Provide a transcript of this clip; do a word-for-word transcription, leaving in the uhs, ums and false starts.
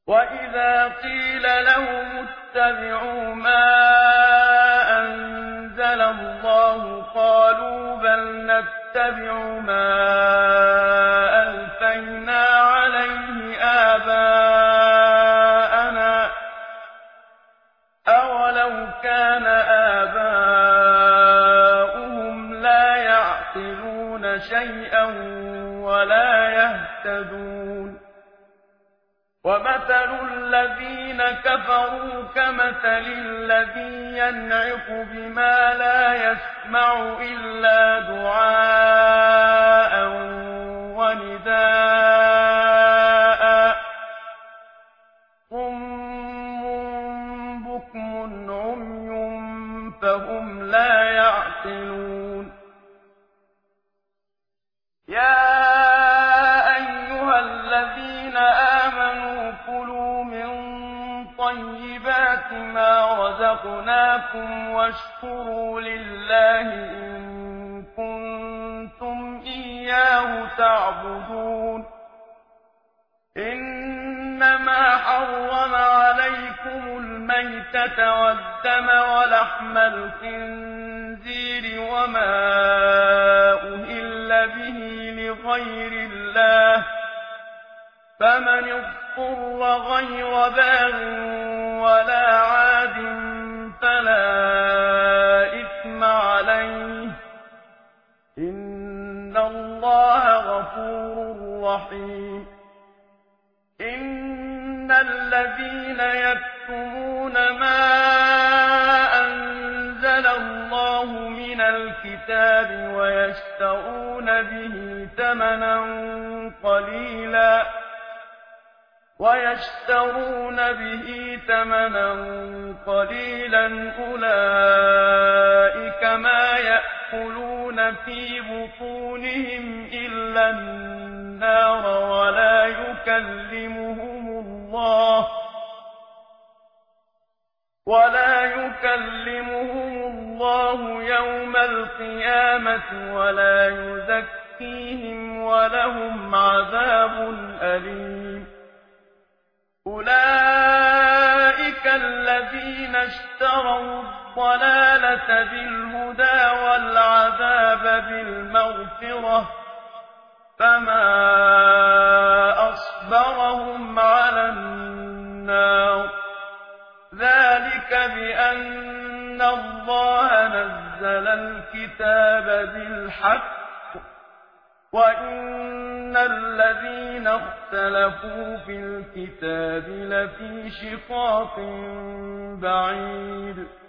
وَإِذَا قِيلَ لَهُمُ اتَّبِعُوا مَا أَنزَلَ اللَّهُ قَالُوا بَلْ نَتَّبِعُ مَا أَلْفَيْنَا عَلَيْهِ آبَاءَنَا ۚ أَوَلَوْ كَانَ آبَاؤُهُمْ لَا يَعْقِلُونَ شَيْئًا وَلَا يَهْتَدُونَ وَمَثَلُ الَّذِينَ كَفَرُوا كَمَثَلِ الَّذِي يَنْعِقُ بِمَا لَا يَسْمَعُ إِلَّا دُعَاءً وَنِدَاءً ۚ صُمٌّ بُكْمٌ عُمْيٌ فَهُمْ لَا يَعْقِلُونَ يَا أَيُّهَا الَّذِينَ آمَنُوا كُلُوا مِن طَيِّبَاتِ مَا رَزَقْنَاكُمْ وَاشْكُرُوا لِلَّهِ إِن كُنتُمْ إِيَّاهُ تَعْبُدُونَ إِنَّمَا حَرَّمَ عَلَيْكُمُ الْمَيْتَةَ وَالدَّمَ وَلَحْمَ الْخِنزِيرِ وَمَا أُهِلَّ بِهِ لِغَيْرِ اللَّهِ ۖ فَمَنِ اضْطُرَّ غَيْرَ بَاغٍ وَلَا عَادٍ فَلَا إِثْمَ عَلَيْهِ ۚ إِنَّ اللَّهَ غَفُورٌ رَّحِيمٌ إِنَّ الَّذِينَ يَكْتُمُونَ مَا أَنزَلَ اللَّهُ مِنَ الْكِتَابِ وَيَشْتَرُونَ بِهِ ثَمَنًا قَلِيلًا وَيَشْتَرُونَ بِهِ ثَمَنًا قَلِيلًا أُولَٰئِكَ مَا يَأْكُلُونَ فِي بُطُونِهِمْ إِلَّا النَّارَ وَلَا يُكَلِّمُهُمُ اللَّهُ وَلَا يُكَلِّمُهُمُ اللَّهُ يَوْمَ الْقِيَامَةِ وَلَا يُزَكِّيهِمْ وَلَهُمْ عَذَابٌ أَلِيمٌ أُولَٰئِكَ الَّذِينَ اشْتَرَوُا الضَّلَالَةَ بِالْهُدَىٰ وَالْعَذَابَ بِالْمَغْفِرَةِ ۚ فَمَا أَصْبَرَهُمْ عَلَى النَّارِ ۚ ذَٰلِكَ بِأَنَّ اللَّهَ نَزَّلَ الْكِتَابَ بِالْحَقِّ وَإِنَّ الَّذِينَ اخْتَلَفُوا فِي الْكِتَابِ لَفِي شِقَاقٍ بَعِيدٍ